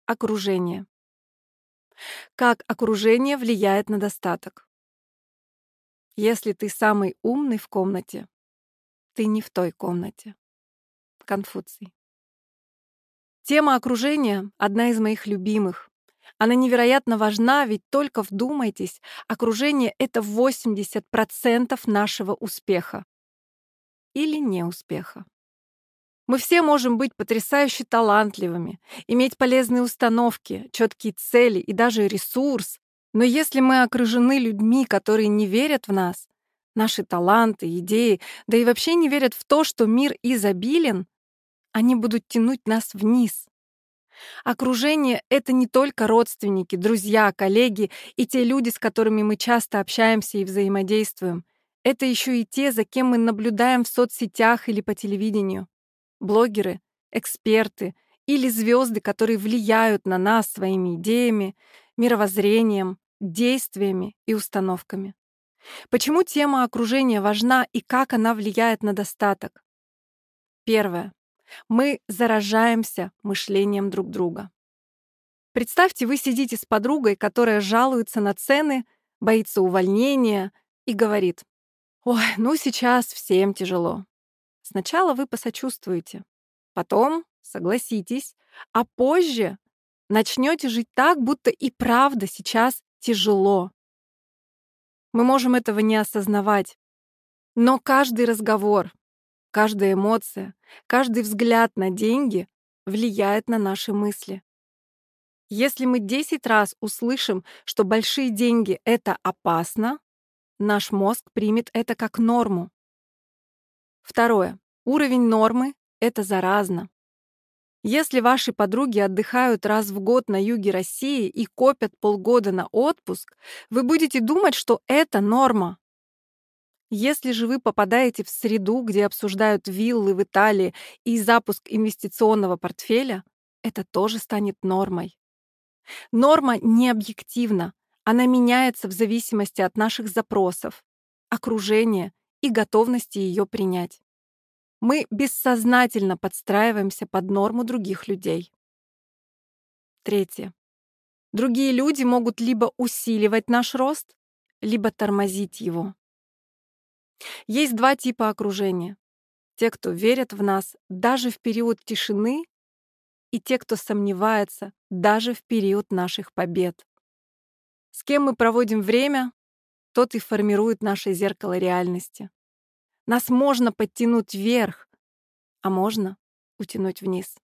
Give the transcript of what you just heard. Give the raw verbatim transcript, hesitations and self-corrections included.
Окружение. Как окружение влияет на достаток? Если ты самый умный в комнате, ты не в той комнате. Конфуций. Тема окружения — одна из моих любимых. Она невероятно важна, ведь только вдумайтесь, окружение — это восемьдесят процентов нашего успеха или неуспеха. Мы все можем быть потрясающе талантливыми, иметь полезные установки, четкие цели и даже ресурс, но если мы окружены людьми, которые не верят в нас, наши таланты, идеи, да и вообще не верят в то, что мир изобилен, они будут тянуть нас вниз. Окружение — это не только родственники, друзья, коллеги и те люди, с которыми мы часто общаемся и взаимодействуем. Это еще и те, за кем мы наблюдаем в соцсетях или по телевидению. Блогеры, эксперты или звезды, которые влияют на нас своими идеями, мировоззрением, действиями и установками. Почему тема окружения важна и как она влияет на достаток? Первое. Мы заражаемся мышлением друг друга. Представьте, вы сидите с подругой, которая жалуется на цены, боится увольнения и говорит: «Ой, ну сейчас всем тяжело». Сначала вы посочувствуете, потом согласитесь, а позже начнете жить так, будто и правда сейчас тяжело. Мы можем этого не осознавать, но каждый разговор, каждая эмоция, каждый взгляд на деньги влияет на наши мысли. Если мы десять раз услышим, что большие деньги — это опасно, наш мозг примет это как норму. Второе. Уровень нормы — это заразно. Если ваши подруги отдыхают раз в год на юге России и копят полгода на отпуск, вы будете думать, что это норма. Если же вы попадаете в среду, где обсуждают виллы в Италии и запуск инвестиционного портфеля, это тоже станет нормой. Норма не объективна, она меняется в зависимости от наших запросов, окружения и готовности ее принять. Мы бессознательно подстраиваемся под норму других людей. Третье. Другие люди могут либо усиливать наш рост, либо тормозить его. Есть два типа окружения. Те, кто верят в нас даже в период тишины, и те, кто сомневается даже в период наших побед. С кем мы проводим время, тот и формирует наше зеркало реальности. Нас можно подтянуть вверх, а можно утянуть вниз.